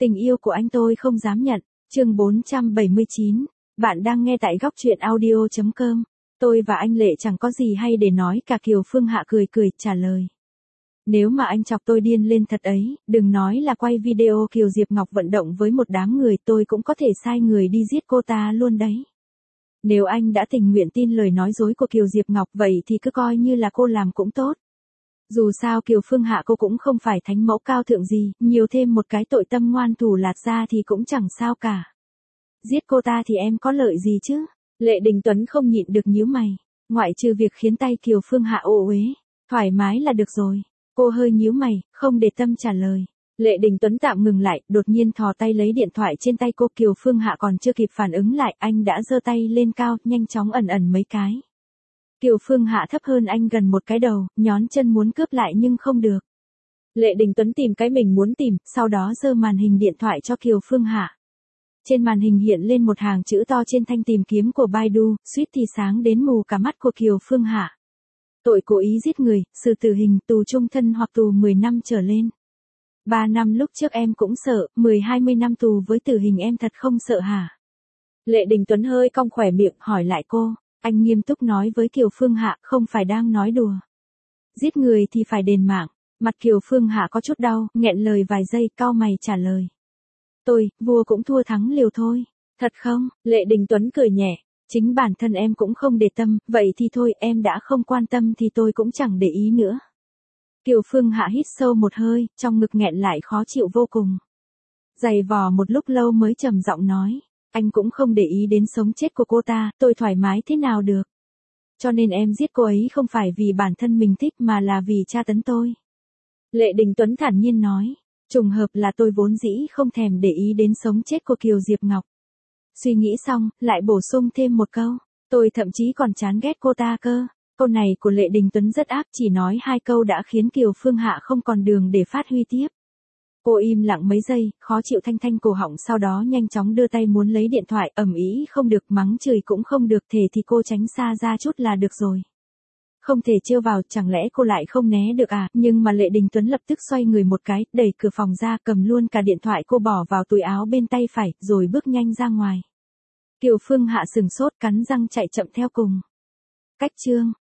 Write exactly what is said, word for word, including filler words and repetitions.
Tình yêu của anh tôi không dám nhận. Chương bốn trăm bảy mươi chín. Bạn đang nghe tại góc truyện audio chấm com. Tôi và anh Lệ chẳng có gì hay để nói cả. Kiều Phương Hạ cười cười trả lời. Nếu mà anh chọc tôi điên lên thật ấy, đừng nói là quay video Kiều Diệp Ngọc vận động với một đám người, tôi cũng có thể sai người đi giết cô ta luôn đấy. Nếu anh đã tình nguyện tin lời nói dối của Kiều Diệp Ngọc vậy thì cứ coi như là cô làm cũng tốt. Dù sao Kiều Phương Hạ cô cũng không phải thánh mẫu cao thượng gì, nhiều thêm một cái tội tâm ngoan thủ lạt ra thì cũng chẳng sao cả. Giết cô ta thì em có lợi gì chứ? Lệ Đình Tuấn không nhịn được nhíu mày, ngoại trừ việc khiến tay Kiều Phương Hạ ô uế, thoải mái là được rồi. Cô hơi nhíu mày, không để tâm trả lời. Lệ Đình Tuấn tạm ngừng lại, đột nhiên thò tay lấy điện thoại trên tay cô. Kiều Phương Hạ còn chưa kịp phản ứng lại, anh đã giơ tay lên cao, nhanh chóng ẩn ẩn mấy cái. Kiều Phương Hạ thấp hơn anh gần một cái đầu, nhón chân muốn cướp lại nhưng không được. Lệ Đình Tuấn tìm cái mình muốn tìm, sau đó giơ màn hình điện thoại cho Kiều Phương Hạ. Trên màn hình hiện lên một hàng chữ to trên thanh tìm kiếm của Baidu, suýt thì sáng đến mù cả mắt của Kiều Phương Hạ. Tội cố ý giết người, xử tử hình, tù chung thân hoặc tù mười năm trở lên. Ba năm lúc trước em cũng sợ, mười hai mươi năm tù với tử hình em thật không sợ hả? Lệ Đình Tuấn hơi cong khỏe miệng hỏi lại cô. Anh nghiêm túc nói với Kiều Phương Hạ, không phải đang nói đùa. Giết người thì phải đền mạng. Mặt Kiều Phương Hạ có chút đau, nghẹn lời vài giây, cau mày trả lời. Tôi, vua cũng thua thắng liều thôi. Thật không? Lệ Đình Tuấn cười nhẹ. Chính bản thân em cũng không để tâm, vậy thì thôi, em đã không quan tâm thì tôi cũng chẳng để ý nữa. Kiều Phương Hạ hít sâu một hơi, trong ngực nghẹn lại khó chịu vô cùng. Giày vò một lúc lâu mới trầm giọng nói. Anh cũng không để ý đến sống chết của cô ta, tôi thoải mái thế nào được. Cho nên em giết cô ấy không phải vì bản thân mình thích mà là vì tra tấn tôi. Lệ Đình Tuấn thản nhiên nói. Trùng hợp là tôi vốn dĩ không thèm để ý đến sống chết của Kiều Diệp Ngọc. Suy nghĩ xong, lại bổ sung thêm một câu. Tôi thậm chí còn chán ghét cô ta cơ. Câu này của Lệ Đình Tuấn rất ác, chỉ nói hai câu đã khiến Kiều Phương Hạ không còn đường để phát huy tiếp. Cô im lặng mấy giây, khó chịu thanh thanh cổ họng, sau đó nhanh chóng đưa tay muốn lấy điện thoại, ầm ĩ không được, mắng chửi cũng không được, thể thì cô tránh xa ra chút là được rồi. Không thể trêu vào, chẳng lẽ cô lại không né được à? Nhưng mà Lệ Đình Tuấn lập tức xoay người một cái, đẩy cửa phòng ra, cầm luôn cả điện thoại cô bỏ vào túi áo bên tay phải, rồi bước nhanh ra ngoài. Kiều Phương Hạ sừng sốt, cắn răng chạy chậm theo cùng. Cách chương